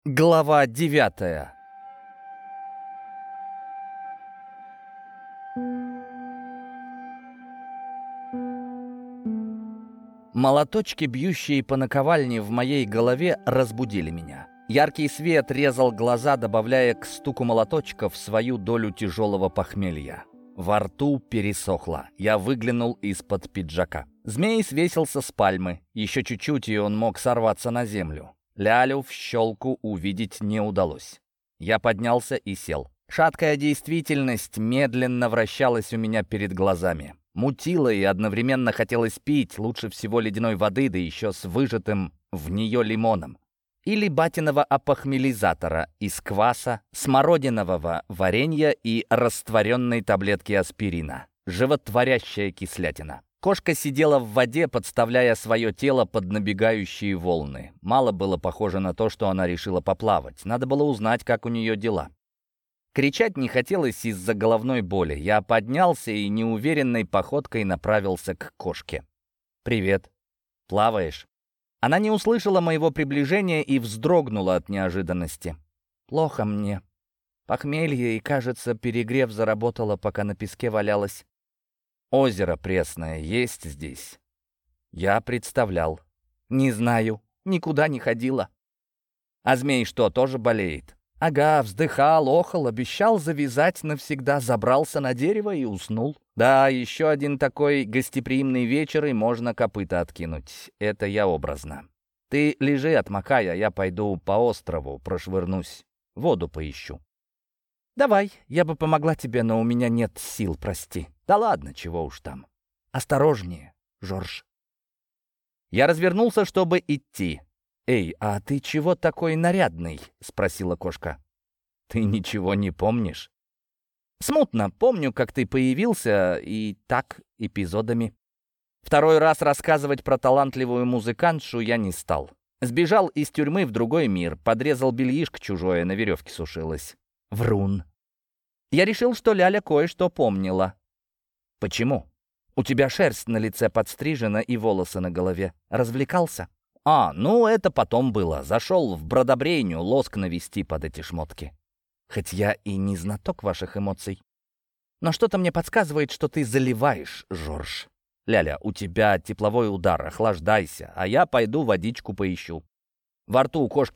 Глава 9. Молоточки, бьющие по наковальне в моей голове, разбудили меня. Яркий свет резал глаза, добавляя к стуку молоточков свою долю тяжелого похмелья. Во рту пересохло. Я выглянул из-под пиджака. Змей свесился с пальмы. Еще чуть-чуть, и он мог сорваться на землю. Лялю в щелку увидеть не удалось. Я поднялся и сел. Шаткая действительность медленно вращалась у меня перед глазами. Мутило и одновременно хотелось пить, лучше всего ледяной воды, да еще с выжатым в нее лимоном. Или батиного опохмелизатора из кваса, смородинового варенья и растворенной таблетки аспирина. Животворящая кислятина. Кошка сидела в воде, подставляя свое тело под набегающие волны. Мало было похоже на то, что она решила поплавать. Надо было узнать, как у нее дела. Кричать не хотелось из-за головной боли. Я поднялся и неуверенной походкой направился к кошке. «Привет. Плаваешь?» Она не услышала моего приближения и вздрогнула от неожиданности. «Плохо мне. Похмелье и, кажется, перегрев заработала, пока на песке валялась. Озеро пресное есть здесь?» Я представлял. «Не знаю. Никуда не ходила». «А змей что, тоже болеет?» «Ага, вздыхал, охал, обещал завязать навсегда, забрался на дерево и уснул». «Да, еще один такой гостеприимный вечер, и можно копыта откинуть. Это я образно. Ты лежи, отмокай, а я пойду по острову, прошвырнусь, воду поищу». «Давай, я бы помогла тебе, но у меня нет сил, прости». «Да ладно, чего уж там. Осторожнее, Жорж». Я развернулся, чтобы идти. «Эй, а ты чего такой нарядный?» — спросила кошка. «Ты ничего не помнишь?» «Смутно помню, как ты появился, и так, эпизодами». Второй раз рассказывать про талантливую музыкантшу я не стал. Сбежал из тюрьмы в другой мир, подрезал бельишко чужое, на веревке сушилось. Врун. Я решил, что Ляля кое-что помнила. «Почему? У тебя шерсть на лице подстрижена и волосы на голове. Развлекался?» Ну это потом было. Зашел в бродобрейню лоск навести под эти шмотки. Хоть я и не знаток ваших эмоций. Но что-то мне подсказывает, что ты заливаешь, Жорж. Ляля, у тебя тепловой удар, охлаждайся, а я пойду водичку поищу. Во рту у кошки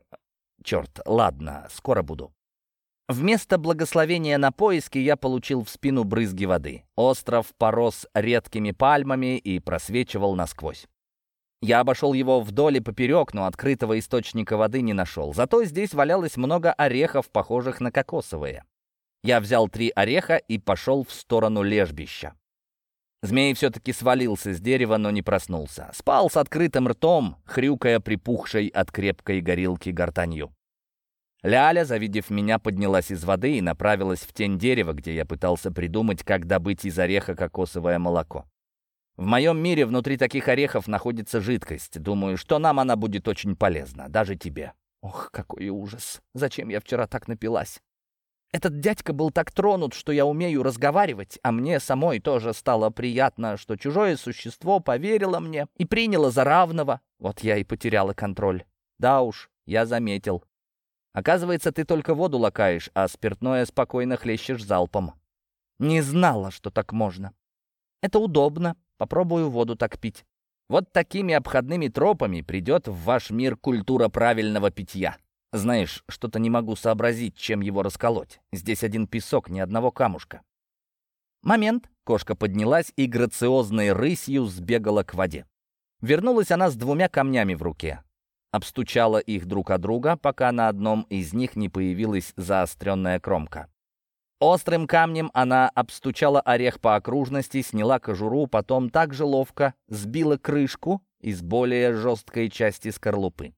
Черт, ладно, скоро буду. Вместо благословения на поиски я получил в спину брызги воды. Остров порос редкими пальмами и просвечивал насквозь. Я обошел его вдоль и поперек, но открытого источника воды не нашел. Зато здесь валялось много орехов, похожих на кокосовые. Я взял 3 ореха и пошел в сторону лежбища. Змей все-таки свалился с дерева, но не проснулся. Спал с открытым ртом, хрюкая припухшей от крепкой горилки гортанью. Ляля, завидев меня, поднялась из воды и направилась в тень дерева, где я пытался придумать, как добыть из ореха кокосовое молоко. В моем мире внутри таких орехов находится жидкость. Думаю, что нам она будет очень полезна, даже тебе. Ох, какой ужас. Зачем я вчера так напилась? Этот дядька был так тронут, что я умею разговаривать, а мне самой тоже стало приятно, что чужое существо поверило мне и приняло за равного. Вот я и потеряла контроль. Да уж, я заметил. Оказывается, ты только воду лакаешь, а спиртное спокойно хлещешь залпом. Не знала, что так можно. Это удобно. Попробую воду так пить. Вот такими обходными тропами придет в ваш мир культура правильного питья. Знаешь, что-то не могу сообразить, чем его расколоть. Здесь один песок, ни одного камушка. Момент. Кошка поднялась и грациозной рысью сбегала к воде. Вернулась она с 2 камнями в руке. Обстучала их друг от друга, пока на одном из них не появилась заостренная кромка. Острым камнем она обстучала орех по окружности, сняла кожуру, потом так же ловко сбила крышку из более жесткой части скорлупы.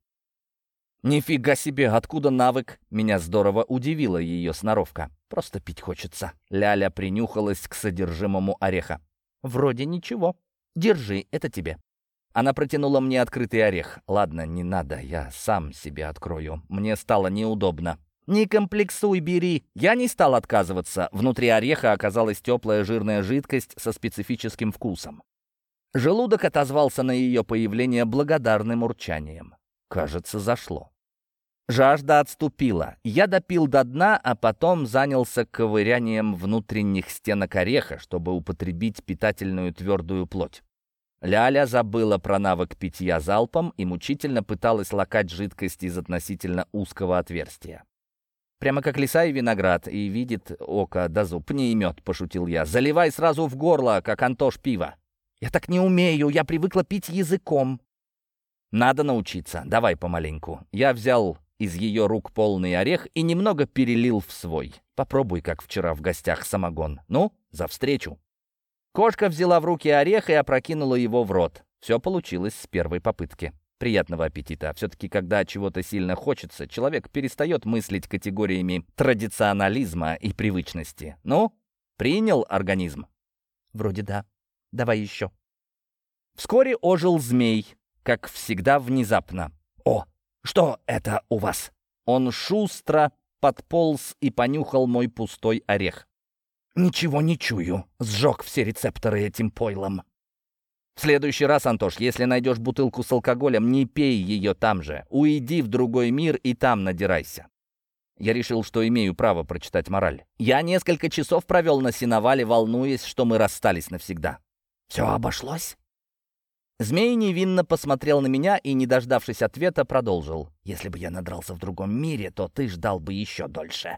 «Нифига себе, откуда навык?» Меня здорово удивила ее сноровка. «Просто пить хочется». Ляля принюхалась к содержимому ореха. «Вроде ничего. Держи, это тебе». Она протянула мне открытый орех. «Ладно, не надо, я сам себе открою. Мне стало неудобно». «Не комплексуй, бери». Я не стал отказываться. Внутри ореха оказалась теплая жирная жидкость со специфическим вкусом. Желудок отозвался на ее появление благодарным урчанием. Кажется, зашло. Жажда отступила. Я допил до дна, а потом занялся ковырянием внутренних стенок ореха, чтобы употребить питательную твердую плоть. Ляля забыла про навык питья залпом и мучительно пыталась лакать жидкость из относительно узкого отверстия. Прямо как лиса и виноград, и видит око да зуб не имет, пошутил я. Заливай сразу в горло, как Антош пиво. Я так не умею, я привыкла пить языком. Надо научиться, давай помаленьку. Я взял из ее рук полный орех и немного перелил в свой. Попробуй, как вчера в гостях, самогон. Ну, за встречу. Кошка взяла в руки орех и опрокинула его в рот. Все получилось с первой попытки. Приятного аппетита. Все-таки, когда чего-то сильно хочется, человек перестает мыслить категориями традиционализма и привычности. Ну, принял организм? Вроде да. Давай еще. Вскоре ожил змей, как всегда внезапно. О, что это у вас? Он шустро подполз и понюхал мой пустой орех. Ничего не чую. Сжег все рецепторы этим пойлом. В следующий раз, Антош, если найдешь бутылку с алкоголем, не пей ее там же. Уйди в другой мир и там надирайся. Я решил, что имею право прочитать мораль. Я несколько часов провел на сеновале, волнуясь, что мы расстались навсегда. Все обошлось? Змей невинно посмотрел на меня и, не дождавшись ответа, продолжил. Если бы я надрался в другом мире, то ты ждал бы еще дольше.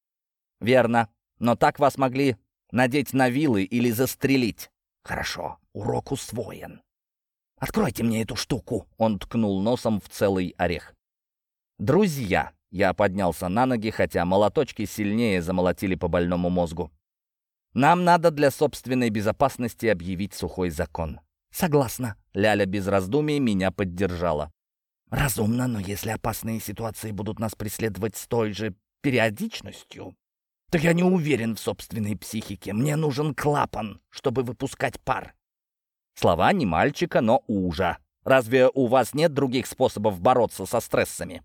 Верно. Но так вас могли надеть на вилы или застрелить. Хорошо, урок усвоен. Откройте мне эту штуку. Он ткнул носом в целый орех. Друзья, я поднялся на ноги, хотя молоточки сильнее замолотили по больному мозгу. Нам надо для собственной безопасности объявить сухой закон. Согласна. Ляля без раздумий меня поддержала. Разумно, но если опасные ситуации будут нас преследовать с той же периодичностью, то я не уверен в собственной психике. Мне нужен клапан, чтобы выпускать пар. Слова не мальчика, но ужа. Разве у вас нет других способов бороться со стрессами?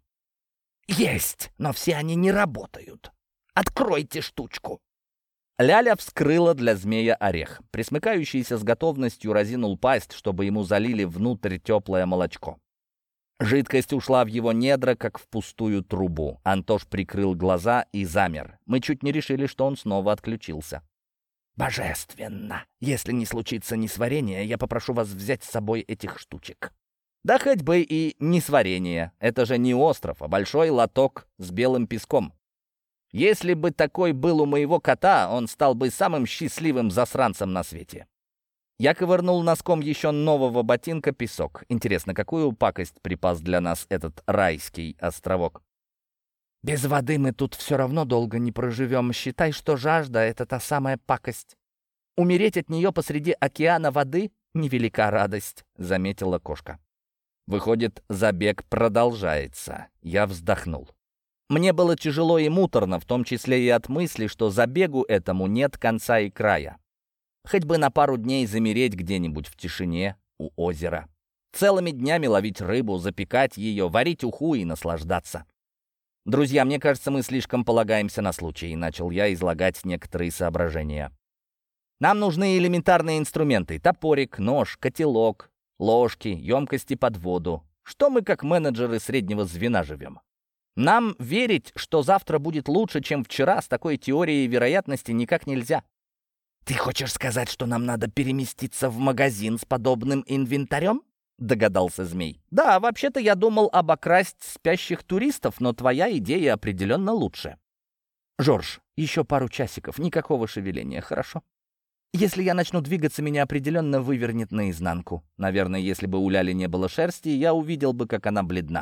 Есть, но все они не работают. Откройте штучку. Ляля вскрыла для змея орех. Присмыкающийся с готовностью разинул пасть, чтобы ему залили внутрь теплое молочко. Жидкость ушла в его недра, как в пустую трубу. Антош прикрыл глаза и замер. Мы чуть не решили, что он снова отключился. «Божественно! Если не случится несварение, я попрошу вас взять с собой этих штучек». Да хоть бы и несварение. Это же не остров, а большой лоток с белым песком. Если бы такой был у моего кота, он стал бы самым счастливым засранцем на свете. Я ковырнул носком еще нового ботинка песок. Интересно, какую пакость припас для нас этот райский островок? Без воды мы тут все равно долго не проживем. Считай, что жажда — это та самая пакость. Умереть от нее посреди океана воды — невелика радость, заметила кошка. Выходит, забег продолжается. Я вздохнул. Мне было тяжело и муторно, в том числе и от мысли, что забегу этому нет конца и края. Хоть бы на пару дней замереть где-нибудь в тишине у озера. Целыми днями ловить рыбу, запекать ее, варить уху и наслаждаться. «Друзья, мне кажется, мы слишком полагаемся на случай», — начал я излагать некоторые соображения. «Нам нужны элементарные инструменты: топорик, нож, котелок, ложки, емкости под воду. Что мы, как менеджеры среднего звена, живем? Нам верить, что завтра будет лучше, чем вчера, с такой теорией вероятности никак нельзя». «Ты хочешь сказать, что нам надо переместиться в магазин с подобным инвентарем?» — догадался змей. «Да, вообще-то я думал обокрасть спящих туристов, но твоя идея определенно лучше». «Жорж, еще пару часиков, никакого шевеления, хорошо? Если я начну двигаться, меня определенно вывернет наизнанку. Наверное, если бы у Ляли не было шерсти, я увидел бы, как она бледна».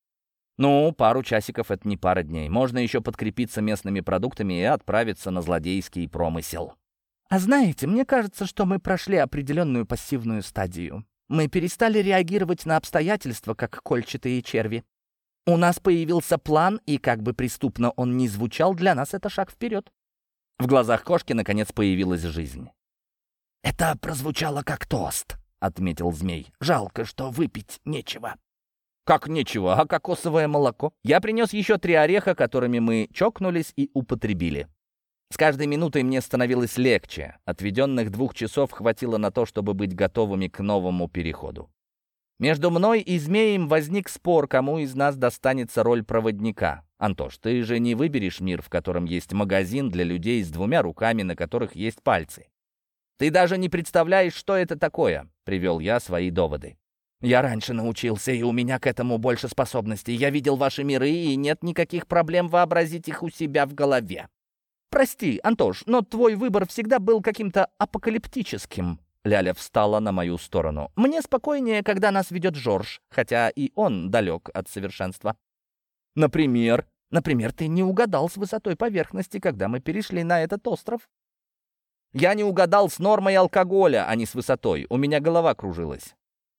«Ну, пару часиков — это не пара дней. Можно еще подкрепиться местными продуктами и отправиться на злодейский промысел». «А знаете, мне кажется, что мы прошли определенную пассивную стадию. Мы перестали реагировать на обстоятельства, как кольчатые черви. У нас появился план, и как бы преступно он ни звучал, для нас это шаг вперед». В глазах кошки, наконец, появилась жизнь. «Это прозвучало как тост», — отметил змей. «Жалко, что выпить нечего». «Как нечего, а кокосовое молоко?» Я принес еще 3 ореха, которыми мы чокнулись и употребили. С каждой минутой мне становилось легче. Отведенных 2 часов хватило на то, чтобы быть готовыми к новому переходу. Между мной и змеем возник спор, кому из нас достанется роль проводника. «Антош, ты же не выберешь мир, в котором есть магазин для людей с двумя руками, на которых есть пальцы. Ты даже не представляешь, что это такое», — привел я свои доводы. «Я раньше научился, и у меня к этому больше способностей. Я видел ваши миры, и нет никаких проблем вообразить их у себя в голове. Прости, Антош, но твой выбор всегда был каким-то апокалиптическим». Ляля встала на мою сторону. «Мне спокойнее, когда нас ведет Жорж, хотя и он далек от совершенства». «Например, ты не угадал с высотой поверхности, когда мы перешли на этот остров». «Я не угадал с нормой алкоголя, а не с высотой. У меня голова кружилась».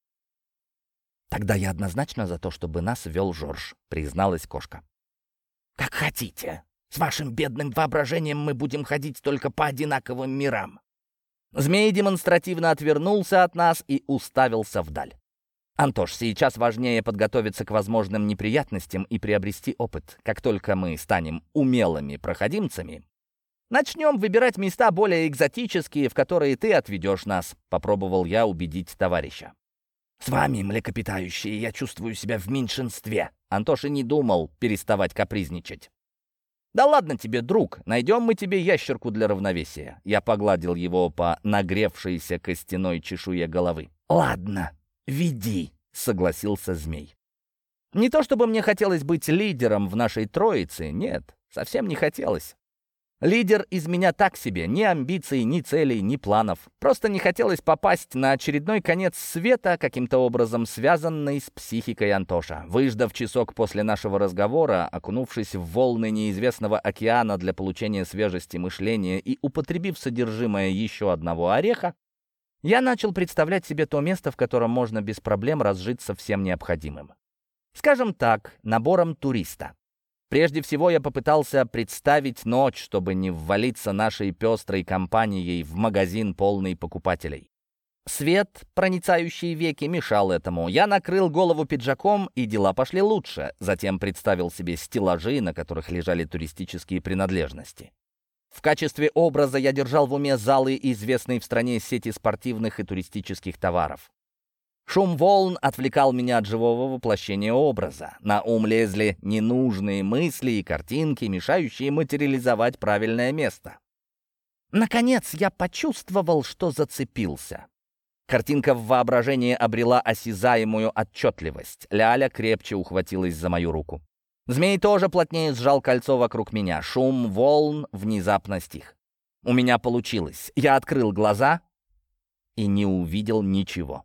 «Тогда я однозначно за то, чтобы нас вел Жорж», — призналась кошка. «Как хотите. С вашим бедным воображением мы будем ходить только по одинаковым мирам». Змей демонстративно отвернулся от нас и уставился вдаль. «Антош, сейчас важнее подготовиться к возможным неприятностям и приобрести опыт. Как только мы станем умелыми проходимцами, начнем выбирать места более экзотические, в которые ты отведешь нас», — попробовал я убедить товарища. «С вами, млекопитающие, я чувствую себя в меньшинстве». Антош и не думал переставать капризничать. «Да ладно тебе, друг, найдем мы тебе ящерку для равновесия». Я погладил его по нагревшейся костяной чешуе головы. «Ладно, веди», — согласился змей. Не то чтобы мне хотелось быть лидером в нашей троице, нет, совсем не хотелось. Лидер из меня так себе, ни амбиций, ни целей, ни планов. Просто не хотелось попасть на очередной конец света, каким-то образом связанный с психикой Антоша. Выждав часок после нашего разговора, окунувшись в волны неизвестного океана для получения свежести мышления и употребив содержимое еще одного ореха, я начал представлять себе то место, в котором можно без проблем разжиться всем необходимым. Скажем так, набором туриста. Прежде всего я попытался представить ночь, чтобы не ввалиться нашей пестрой компанией в магазин, полный покупателей. Свет, проницающий веки, мешал этому. Я накрыл голову пиджаком, и дела пошли лучше. Затем представил себе стеллажи, на которых лежали туристические принадлежности. В качестве образа я держал в уме залы известной в стране сети спортивных и туристических товаров. Шум волн отвлекал меня от живого воплощения образа. На ум лезли ненужные мысли и картинки, мешающие материализовать правильное место. Наконец я почувствовал, что зацепился. Картинка в воображении обрела осязаемую отчетливость. Ляля крепче ухватилась за мою руку. Змей тоже плотнее сжал кольцо вокруг меня. Шум волн внезапно стих. У меня получилось. Я открыл глаза и не увидел ничего.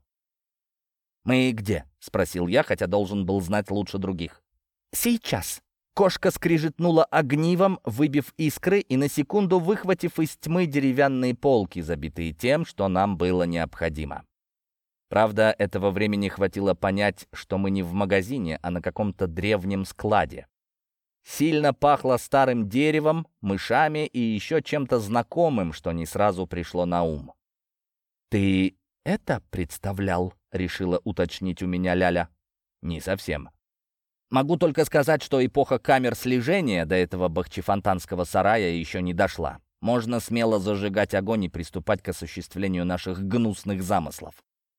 «Мы где?» — спросил я, хотя должен был знать лучше других. «Сейчас». Кошка скрижетнула огнивом, выбив искры и на секунду выхватив из тьмы деревянные полки, забитые тем, что нам было необходимо. Правда, этого времени хватило понять, что мы не в магазине, а на каком-то древнем складе. Сильно пахло старым деревом, мышами и еще чем-то знакомым, что не сразу пришло на ум. «Ты это представлял?» — решила уточнить у меня Ляля. «Не совсем. Могу только сказать, что эпоха камер слежения до этого бахчефонтанского сарая еще не дошла. Можно смело зажигать огонь и приступать к осуществлению наших гнусных замыслов».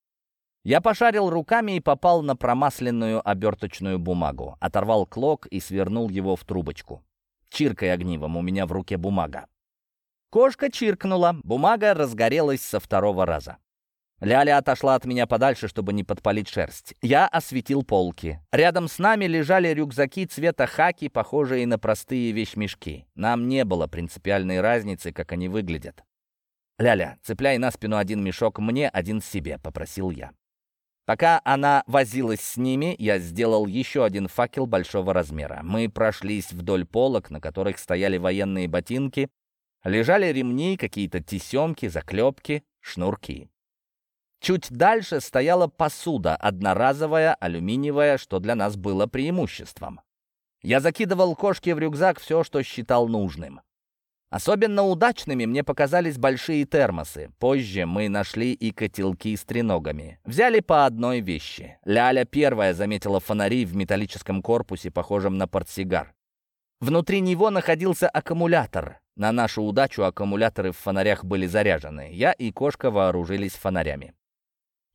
Я пошарил руками и попал на промасленную оберточную бумагу, оторвал клок и свернул его в трубочку. Чиркай огнивом, у меня в руке бумага. Кошка чиркнула, бумага разгорелась со второго раза. Ляля отошла от меня подальше, чтобы не подпалить шерсть. Я осветил полки. Рядом с нами лежали рюкзаки цвета хаки, похожие на простые вещмешки. Нам не было принципиальной разницы, как они выглядят. «Ляля, цепляй на спину один мешок мне, один себе», — попросил я. Пока она возилась с ними, я сделал еще один факел большого размера. Мы прошлись вдоль полок, на которых стояли военные ботинки, лежали ремни, какие-то тесемки, заклепки, шнурки. Чуть дальше стояла посуда, одноразовая, алюминиевая, что для нас было преимуществом. Я закидывал кошке в рюкзак все, что считал нужным. Особенно удачными мне показались большие термосы. Позже мы нашли и котелки с треногами. Взяли по одной вещи. Ляля первая заметила фонари в металлическом корпусе, похожем на портсигар. Внутри него находился аккумулятор. На нашу удачу аккумуляторы в фонарях были заряжены. Я и кошка вооружились фонарями.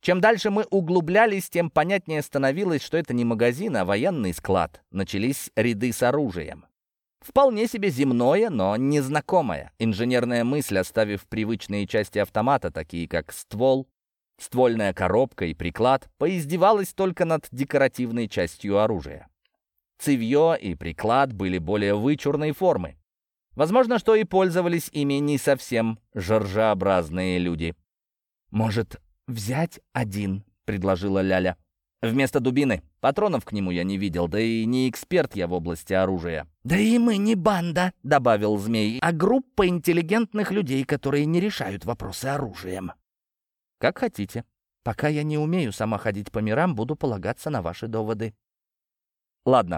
Чем дальше мы углублялись, тем понятнее становилось, что это не магазин, а военный склад. Начались ряды с оружием. Вполне себе земное, но незнакомое. Инженерная мысль, оставив привычные части автомата, такие как ствол, ствольная коробка и приклад, поиздевалась только над декоративной частью оружия. Цевье и приклад были более вычурной формы. Возможно, что и пользовались ими не совсем жоржеобразные люди. «Может, взять один?» — предложила Ляля. «Вместо дубины. Патронов к нему я не видел, да и не эксперт я в области оружия». «Да и мы не банда», — добавил Змей, «а группа интеллигентных людей, которые не решают вопросы оружием». «Как хотите. Пока я не умею сама ходить по мирам, буду полагаться на ваши доводы». «Ладно.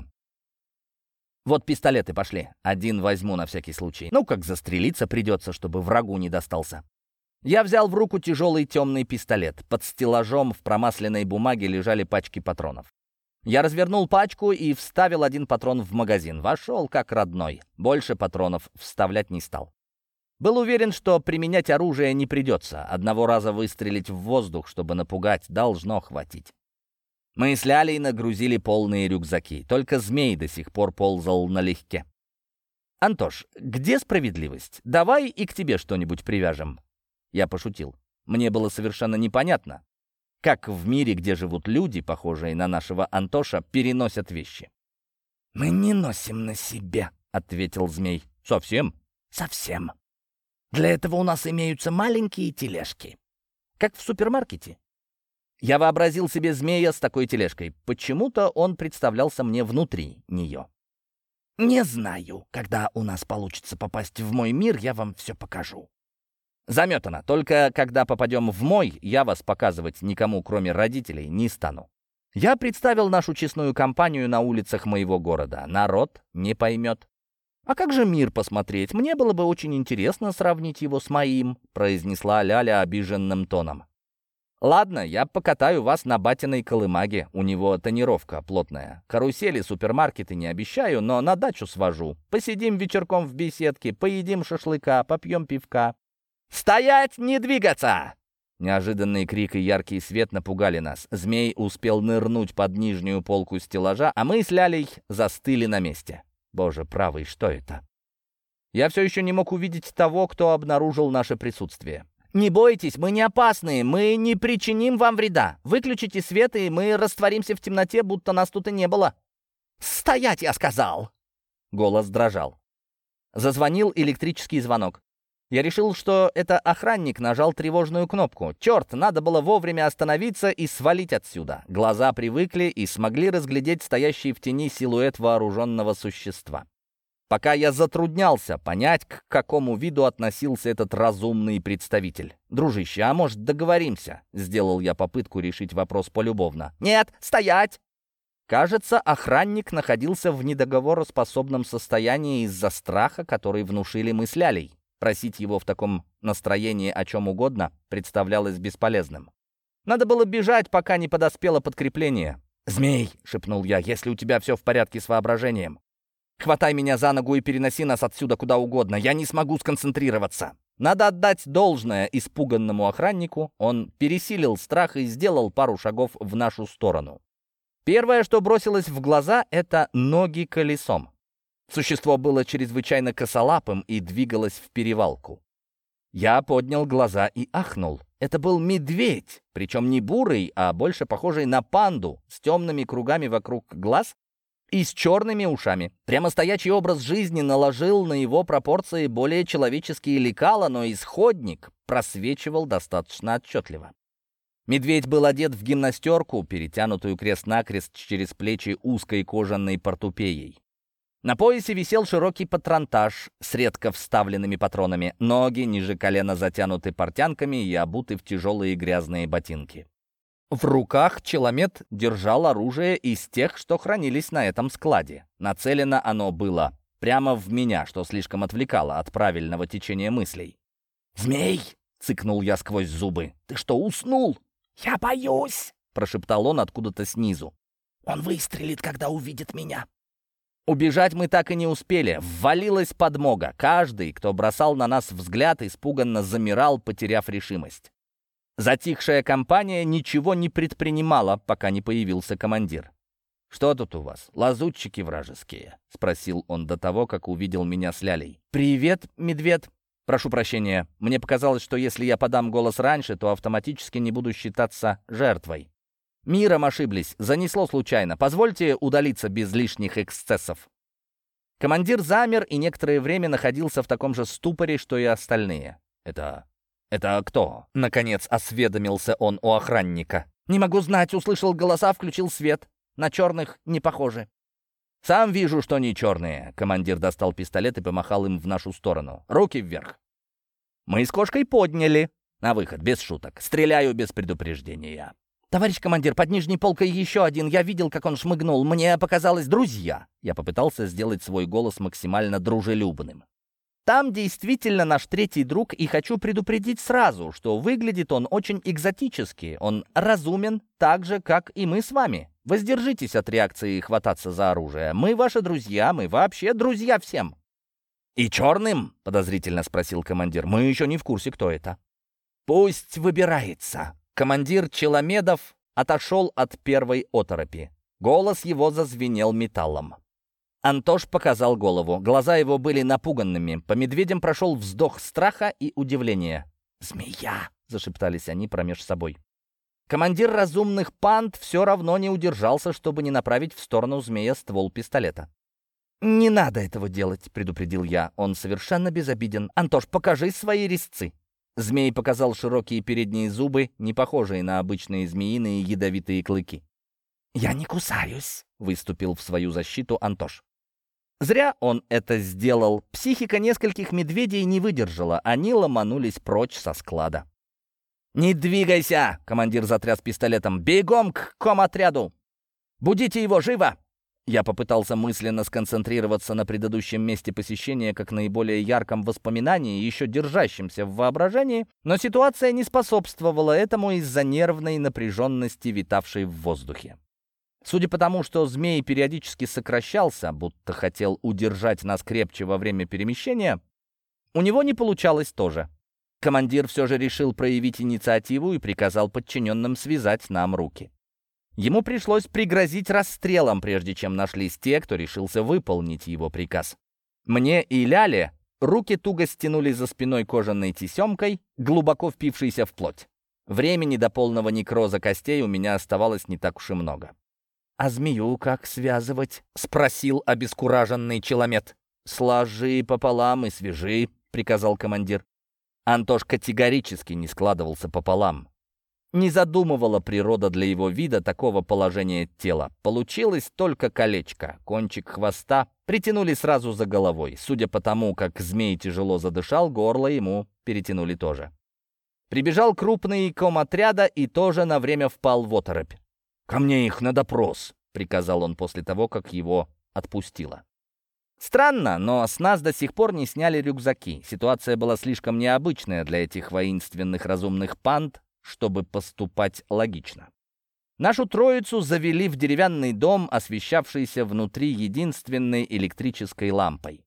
Вот пистолеты пошли. Один возьму на всякий случай. Ну, как застрелиться придется, чтобы врагу не достался». Я взял в руку тяжелый темный пистолет. Под стеллажом в промасленной бумаге лежали пачки патронов. Я развернул пачку и вставил один патрон в магазин. Вошел как родной. Больше патронов вставлять не стал. Был уверен, что применять оружие не придется. Одного раза выстрелить в воздух, чтобы напугать, должно хватить. Мы с Лялей нагрузили полные рюкзаки. Только Змей до сих пор ползал налегке. «Антош, где справедливость? Давай и к тебе что-нибудь привяжем». Я пошутил. Мне было совершенно непонятно, как в мире, где живут люди, похожие на нашего Антоша, переносят вещи. «Мы не носим на себе», — ответил Змей. «Совсем?» «Совсем. Для этого у нас имеются маленькие тележки. Как в супермаркете». Я вообразил себе Змея с такой тележкой. Почему-то он представлялся мне внутри нее. «Не знаю. Когда у нас получится попасть в мой мир, я вам все покажу». «Заметано. Только когда попадем в мой, я вас показывать никому, кроме родителей, не стану». Я представил нашу честную компанию на улицах моего города. Народ не поймет. «А как же мир посмотреть? Мне было бы очень интересно сравнить его с моим», произнесла Ляля обиженным тоном. «Ладно, я покатаю вас на батиной колымаге. У него тонировка плотная. Карусели, супермаркеты не обещаю, но на дачу свожу. Посидим вечерком в беседке, поедим шашлыка, попьем пивка». «Стоять, не двигаться!» Неожиданный крик и яркий свет напугали нас. Змей успел нырнуть под нижнюю полку стеллажа, а мы с Лялей застыли на месте. Боже правый, что это? Я все еще не мог увидеть того, кто обнаружил наше присутствие. «Не бойтесь, мы не опасные, мы не причиним вам вреда. Выключите свет, и мы растворимся в темноте, будто нас тут и не было». «Стоять, я сказал!» Голос дрожал. Зазвонил электрический звонок. Я решил, что это охранник нажал тревожную кнопку. Черт, надо было вовремя остановиться и свалить отсюда. Глаза привыкли и смогли разглядеть стоящий в тени силуэт вооруженного существа. Пока я затруднялся понять, к какому виду относился этот разумный представитель. «Дружище, а может, договоримся?» Сделал я попытку решить вопрос полюбовно. «Нет, стоять!» Кажется, охранник находился в недоговороспособном состоянии из-за страха, который внушили мы с Лялей. Просить его в таком настроении о чем угодно представлялось бесполезным. Надо было бежать, пока не подоспело подкрепление. «Змей!» — шепнул я, — «если у тебя все в порядке с воображением, хватай меня за ногу и переноси нас отсюда куда угодно. Я не смогу сконцентрироваться». Надо отдать должное испуганному охраннику. Он пересилил страх и сделал пару шагов в нашу сторону. Первое, что бросилось в глаза, — это ноги колесом. Существо было чрезвычайно косолапым и двигалось в перевалку. Я поднял глаза и ахнул. Это был медведь, причем не бурый, а больше похожий на панду, с темными кругами вокруг глаз и с черными ушами. Прямо стоячий образ жизни наложил на его пропорции более человеческие лекала, но исходник просвечивал достаточно отчетливо. Медведь был одет в гимнастерку, перетянутую крест-накрест через плечи узкой кожаной портупеей. На поясе висел широкий патронтаж с редко вставленными патронами. Ноги ниже колена затянуты портянками и обуты в тяжелые грязные ботинки. В руках Челомет держал оружие из тех, что хранились на этом складе. Нацелено оно было прямо в меня, что слишком отвлекало от правильного течения мыслей. «Змей!» — цыкнул я сквозь зубы. «Ты что, уснул?» «Я боюсь!» — прошептал он откуда-то снизу. «Он выстрелит, когда увидит меня». Убежать мы так и не успели. Ввалилась подмога. Каждый, кто бросал на нас взгляд, испуганно замирал, потеряв решимость. Затихшая компания ничего не предпринимала, пока не появился командир. «Что тут у вас? Лазутчики вражеские?» — спросил он до того, как увидел меня с Лялей. «Привет, медведь. Прошу прощения. Мне показалось, что если я подам голос раньше, то автоматически не буду считаться жертвой. Миром ошиблись. Занесло случайно. Позвольте удалиться без лишних эксцессов». Командир замер и некоторое время находился в таком же ступоре, что и остальные. «Это кто?» — наконец осведомился он у охранника. «Не могу знать. Услышал голоса, включил свет. На черных не похоже». «Сам вижу, что не черные». Командир достал пистолет и помахал им в нашу сторону. «Руки вверх». Мы с кошкой подняли. На выход, без шуток. Стреляю без предупреждения. «Товарищ командир, под нижней полкой еще один. Я видел, как он шмыгнул. Мне показалось, друзья». Я попытался сделать свой голос максимально дружелюбным. «Там действительно наш третий друг, и хочу предупредить сразу, что выглядит он очень экзотически. Он разумен, так же, как и мы с вами. Воздержитесь от реакции хвататься за оружие. Мы ваши друзья, мы вообще друзья всем». «И черным?» — подозрительно спросил командир. «Мы еще не в курсе, кто это». «Пусть выбирается». Командир Челомедов отошел от первой оторопи. Голос его зазвенел металлом. Антош показал голову. Глаза его были напуганными. По медведям прошел вздох страха и удивления. «Змея!» — зашептались они промеж собой. Командир разумных панд все равно не удержался, чтобы не направить в сторону змея ствол пистолета. «Не надо этого делать», — предупредил я. «Он совершенно безобиден. Антош, покажи свои резцы». Змей показал широкие передние зубы, не похожие на обычные змеиные ядовитые клыки. «Я не кусаюсь», — выступил в свою защиту Антош. Зря он это сделал. Психика нескольких медведей не выдержала. Они ломанулись прочь со склада. «Не двигайся!» — командир затряс пистолетом. «Бегом к комотряду! Будите его, живо!» Я попытался мысленно сконцентрироваться на предыдущем месте посещения как наиболее ярком воспоминании, еще держащемся в воображении, но ситуация не способствовала этому из-за нервной напряженности, витавшей в воздухе. Судя по тому, что змей периодически сокращался, будто хотел удержать нас крепче во время перемещения, у него не получалось тоже. Командир все же решил проявить инициативу и приказал подчиненным связать нам руки. Ему пришлось пригрозить расстрелом, прежде чем нашлись те, кто решился выполнить его приказ. Мне и Ляле руки туго стянули за спиной кожаной тесемкой, глубоко впившейся в плоть. Времени до полного некроза костей у меня оставалось не так уж и много. «А змею как связывать?» — спросил обескураженный Челомед. «Сложи пополам и свяжи», — приказал командир. Антош категорически не складывался пополам. Не задумывала природа для его вида такого положения тела. Получилось только колечко. Кончик хвоста притянули сразу за головой. Судя по тому, как змей тяжело задышал, горло ему перетянули тоже. Прибежал крупный комотряда и тоже на время впал в оторопь. «Ко мне их на допрос», — приказал он после того, как его отпустило. Странно, но с нас до сих пор не сняли рюкзаки. Ситуация была слишком необычная для этих воинственных разумных панд, чтобы поступать логично. Нашу троицу завели в деревянный дом, освещавшийся внутри единственной электрической лампой.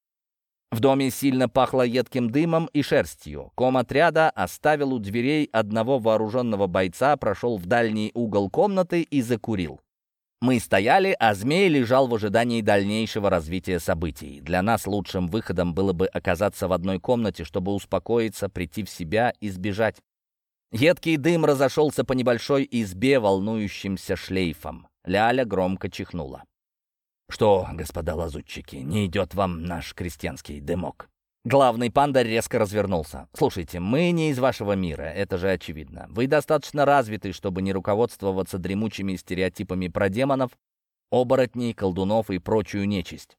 В доме сильно пахло едким дымом и шерстью. Комотряда оставил у дверей одного вооруженного бойца, прошел в дальний угол комнаты и закурил. Мы стояли, а змей лежал в ожидании дальнейшего развития событий. Для нас лучшим выходом было бы оказаться в одной комнате, чтобы успокоиться, прийти в себя и сбежать. Едкий дым разошелся по небольшой избе волнующимся шлейфом. Ляля громко чихнула. «Что, господа лазутчики, не идет вам наш крестьянский дымок?» Главный панда резко развернулся. «Слушайте, мы не из вашего мира, это же очевидно. Вы достаточно развиты, чтобы не руководствоваться дремучими стереотипами про демонов, оборотней, колдунов и прочую нечисть.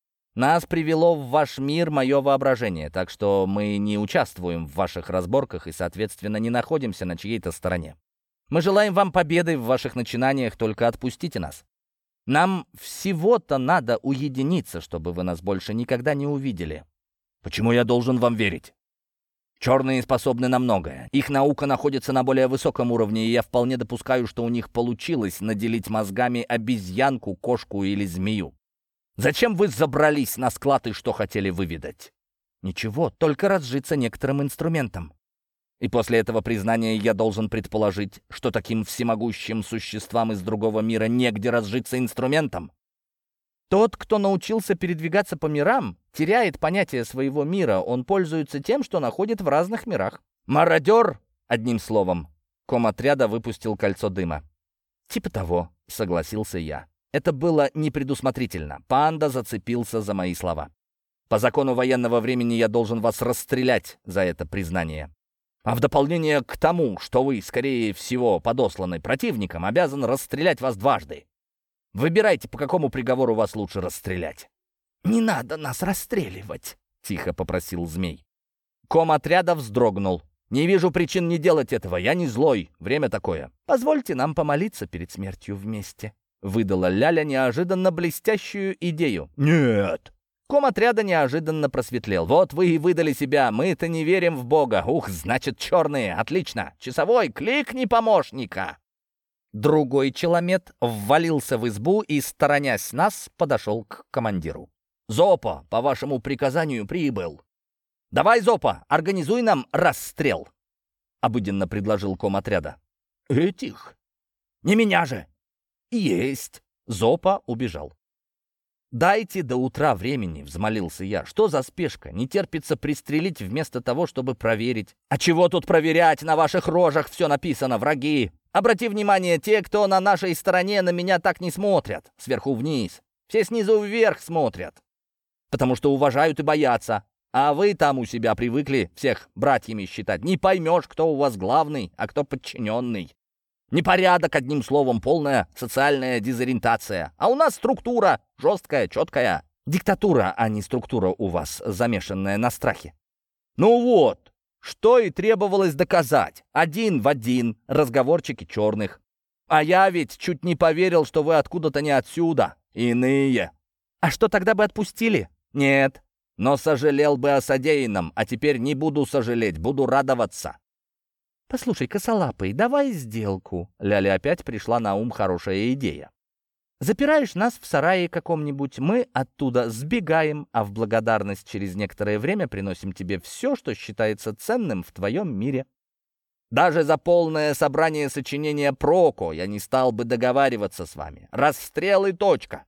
Нас привело в ваш мир мое воображение, так что мы не участвуем в ваших разборках и, соответственно, не находимся на чьей-то стороне. Мы желаем вам победы в ваших начинаниях, только отпустите нас. Нам всего-то надо уединиться, чтобы вы нас больше никогда не увидели». «Почему я должен вам верить?» «Черные способны на многое. Их наука находится на более высоком уровне, и я вполне допускаю, что у них получилось наделить мозгами обезьянку, кошку или змею. Зачем вы забрались на склад и что хотели выведать?» «Ничего, только разжиться некоторым инструментом». И после этого признания я должен предположить, что таким всемогущим существам из другого мира негде разжиться инструментом. Тот, кто научился передвигаться по мирам, теряет понятие своего мира, он пользуется тем, что находит в разных мирах. Мародер, одним словом. Комотряда выпустил кольцо дыма. «Типа того», — согласился я. Это было непредусмотрительно. Панда зацепился за мои слова. «По закону военного времени я должен вас расстрелять за это признание. А в дополнение к тому, что вы, скорее всего, подосланы противником, обязан расстрелять вас дважды. Выбирайте, по какому приговору вас лучше расстрелять». «Не надо нас расстреливать», — тихо попросил змей. Комотряда вздрогнул. «Не вижу причин не делать этого. Я не злой. Время такое». «Позвольте нам помолиться перед смертью вместе», — выдала Ляля неожиданно блестящую идею. «Нет». Комотряда неожиданно просветлел. «Вот вы и выдали себя. Мы-то не верим в Бога. Ух, значит, черные. Отлично. Часовой, кликни помощника». Другой челомет ввалился в избу и, сторонясь нас, подошел к командиру. «Зопа, по вашему приказанию прибыл». «Давай, Зопа, организуй нам расстрел», — обыденно предложил комотряда. «Этих? Не меня же!» «Есть!» — Зопа убежал. «Дайте до утра времени», — взмолился я. «Что за спешка? Не терпится пристрелить вместо того, чтобы проверить». «А чего тут проверять? На ваших рожах все написано, враги! Обрати внимание, те, кто на нашей стороне, на меня так не смотрят. Сверху вниз. Все снизу вверх смотрят. Потому что уважают и боятся. А вы там у себя привыкли всех братьями считать. Не поймешь, кто у вас главный, а кто подчиненный. Непорядок, одним словом, полная социальная дезориентация. А у нас структура жесткая, четкая. Диктатура, а не структура у вас, замешанная на страхе. Ну вот, что и требовалось доказать. Один в один, разговорчики черных. А я ведь чуть не поверил, что вы откуда-то не отсюда. Иные. А что, тогда бы отпустили? Нет, но сожалел бы о содеянном, а теперь не буду сожалеть, буду радоваться. «Послушай, косолапый, давай сделку». Ляля опять пришла на ум хорошая идея. «Запираешь нас в сарае каком-нибудь, мы оттуда сбегаем, а в благодарность через некоторое время приносим тебе все, что считается ценным в твоем мире». «Даже за полное собрание сочинения Проко я не стал бы договариваться с вами. Расстрел и точка».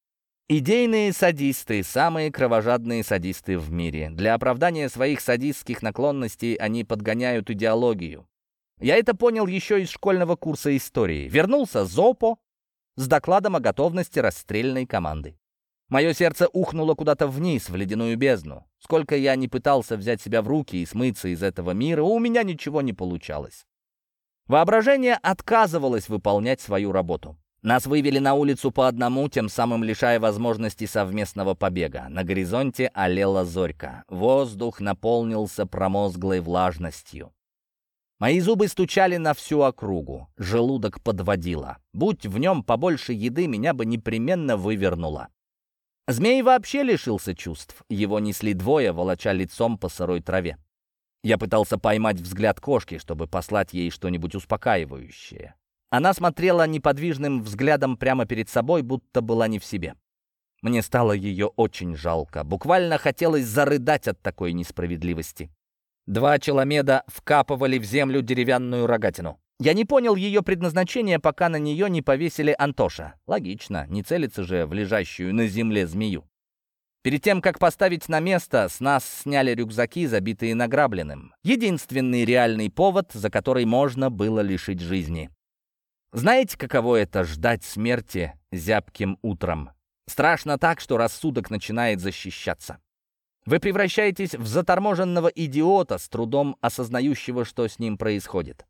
Идейные садисты, самые кровожадные садисты в мире. Для оправдания своих садистских наклонностей они подгоняют идеологию. Я это понял еще из школьного курса истории. Вернулся Зопо с докладом о готовности расстрельной команды. Мое сердце ухнуло куда-то вниз, в ледяную бездну. Сколько я не пытался взять себя в руки и смыться из этого мира, у меня ничего не получалось. Воображение отказывалось выполнять свою работу. Нас вывели на улицу по одному, тем самым лишая возможности совместного побега. На горизонте алела зорька. Воздух наполнился промозглой влажностью. Мои зубы стучали на всю округу. Желудок подводило. Будь в нем побольше еды, меня бы непременно вывернуло. Змей вообще лишился чувств. Его несли двое, волоча лицом по сырой траве. Я пытался поймать взгляд кошки, чтобы послать ей что-нибудь успокаивающее. Она смотрела неподвижным взглядом прямо перед собой, будто была не в себе. Мне стало ее очень жалко. Буквально хотелось зарыдать от такой несправедливости. Два челомеда вкапывали в землю деревянную рогатину. Я не понял ее предназначения, пока на нее не повесили Антоша. Логично, не целится же в лежащую на земле змею. Перед тем, как поставить на место, с нас сняли рюкзаки, забитые награбленным. Единственный реальный повод, за который можно было лишить жизни. Знаете, каково это — ждать смерти зябким утром? Страшно так, что рассудок начинает защищаться. Вы превращаетесь в заторможенного идиота, с трудом осознающего, что с ним происходит.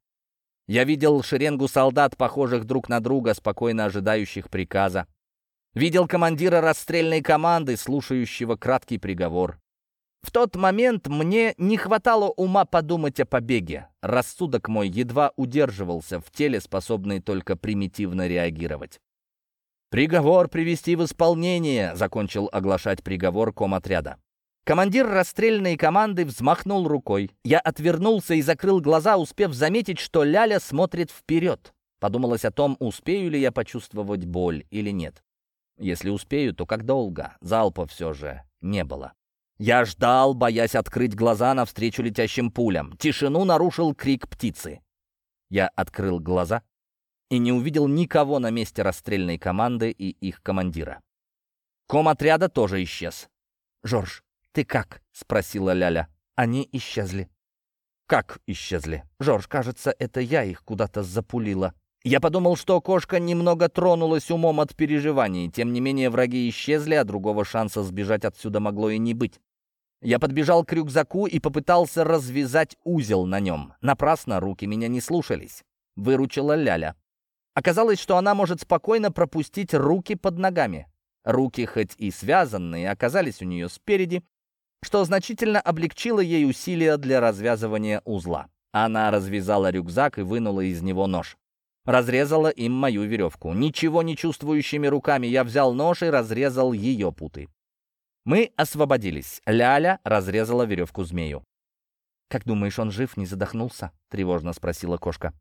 Я видел шеренгу солдат, похожих друг на друга, спокойно ожидающих приказа. Видел командира расстрельной команды, слушающего краткий приговор. В тот момент мне не хватало ума подумать о побеге. Рассудок мой едва удерживался в теле, способный только примитивно реагировать. «Приговор привести в исполнение», — закончил оглашать приговор комотряда. Командир расстрельной команды взмахнул рукой. Я отвернулся и закрыл глаза, успев заметить, что Ляля смотрит вперед. Подумалось о том, успею ли я почувствовать боль или нет. Если успею, то как долго? Залпа все же не было. Я ждал, боясь открыть глаза навстречу летящим пулям. Тишину нарушил крик птицы. Я открыл глаза и не увидел никого на месте расстрельной команды и их командира. Комотряда тоже исчез. «Жорж, ты как?» — спросила Ляля. «Они исчезли». «Как исчезли?» «Жорж, кажется, это я их куда-то запулила». Я подумал, что кошка немного тронулась умом от переживаний. Тем не менее, враги исчезли, а другого шанса сбежать отсюда могло и не быть. Я подбежал к рюкзаку и попытался развязать узел на нем. Напрасно, руки меня не слушались. Выручила Ляля. Оказалось, что она может спокойно пропустить руки под ногами. Руки, хоть и связанные, оказались у нее спереди, что значительно облегчило ей усилия для развязывания узла. Она развязала рюкзак и вынула из него нож. Разрезала им мою веревку. Ничего не чувствующими руками я взял нож и разрезал ее путы. Мы освободились. Ляля разрезала веревку змею. «Как думаешь, он жив, не задохнулся?» — тревожно спросила кошка.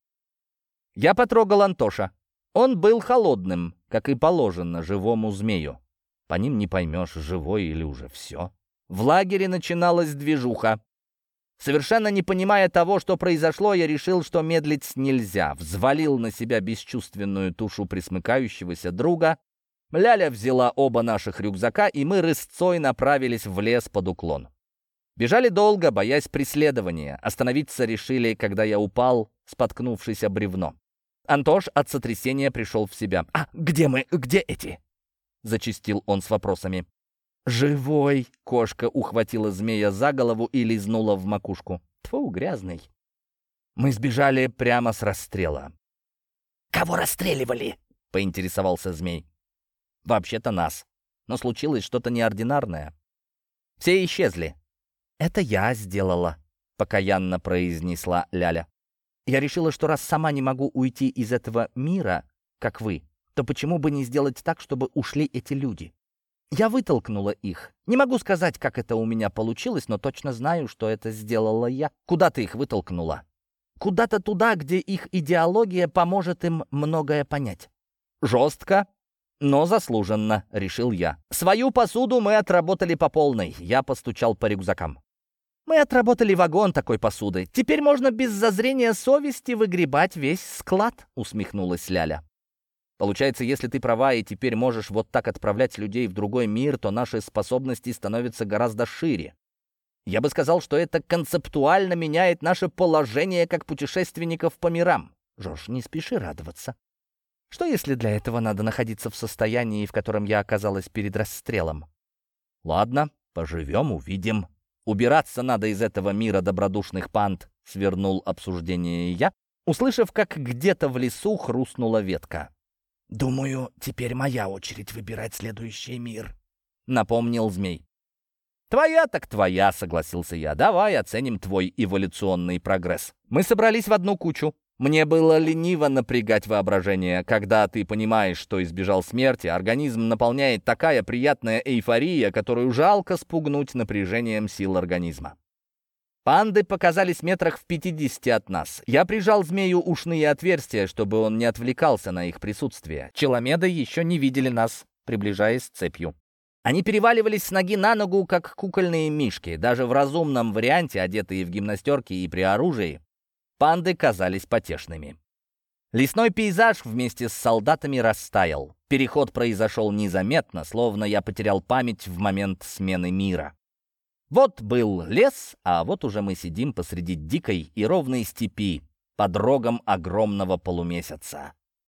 Я потрогал Антоша. Он был холодным, как и положено живому змею. По ним не поймешь, живой или уже все. В лагере начиналась движуха. Совершенно не понимая того, что произошло, я решил, что медлить нельзя. Взвалил на себя бесчувственную тушу присмыкающегося друга. Ляля взяла оба наших рюкзака, и мы рысцой направились в лес под уклон. Бежали долго, боясь преследования. Остановиться решили, когда я упал, споткнувшись о бревно. Антош от сотрясения пришел в себя. «А, где мы? Где эти?» — зачастил он с вопросами. «Живой!» — кошка ухватила змея за голову и лизнула в макушку. Тьфу, грязный. Мы сбежали прямо с расстрела. «Кого расстреливали?» — поинтересовался змей. «Вообще-то нас. Но случилось что-то неординарное. Все исчезли». «Это я сделала», — покаянно произнесла Ляля. «Я решила, что раз сама не могу уйти из этого мира, как вы, то почему бы не сделать так, чтобы ушли эти люди? Я вытолкнула их. Не могу сказать, как это у меня получилось, но точно знаю, что это сделала я». «Куда ты их вытолкнула?» «Куда-то туда, где их идеология поможет им многое понять». «Жестко, но заслуженно», — решил я. «Свою посуду мы отработали по полной». Я постучал по рюкзакам. «Мы отработали вагон такой посуды. Теперь можно без зазрения совести выгребать весь склад», — усмехнулась Ляля. «Получается, если ты права и теперь можешь вот так отправлять людей в другой мир, то наши способности становятся гораздо шире. Я бы сказал, что это концептуально меняет наше положение как путешественников по мирам». «Жорж, не спеши радоваться. Что, если для этого надо находиться в состоянии, в котором я оказалась перед расстрелом?» «Ладно, поживем, увидим. Убираться надо из этого мира добродушных панд», — свернул обсуждение я, услышав, как где-то в лесу хрустнула ветка. «Думаю, теперь моя очередь выбирать следующий мир», — напомнил змей. «Твоя так твоя», — согласился я. «Давай оценим твой эволюционный прогресс». Мы собрались в одну кучу. Мне было лениво напрягать воображение. Когда ты понимаешь, что избежал смерти, организм наполняет такая приятная эйфория, которую жалко спугнуть напряжением сил организма. Панды показались метрах в 50 от нас. Я прижал змею ушные отверстия, чтобы он не отвлекался на их присутствие. Челомеды еще не видели нас, приближаясь цепью. Они переваливались с ноги на ногу, как кукольные мишки. Даже в разумном варианте, одетые в гимнастерки и при оружии, панды казались потешными. Лесной пейзаж вместе с солдатами растаял. Переход произошел незаметно, словно я потерял память в момент смены мира. Вот был лес, а вот уже мы сидим посреди дикой и ровной степи под рогом огромного полумесяца.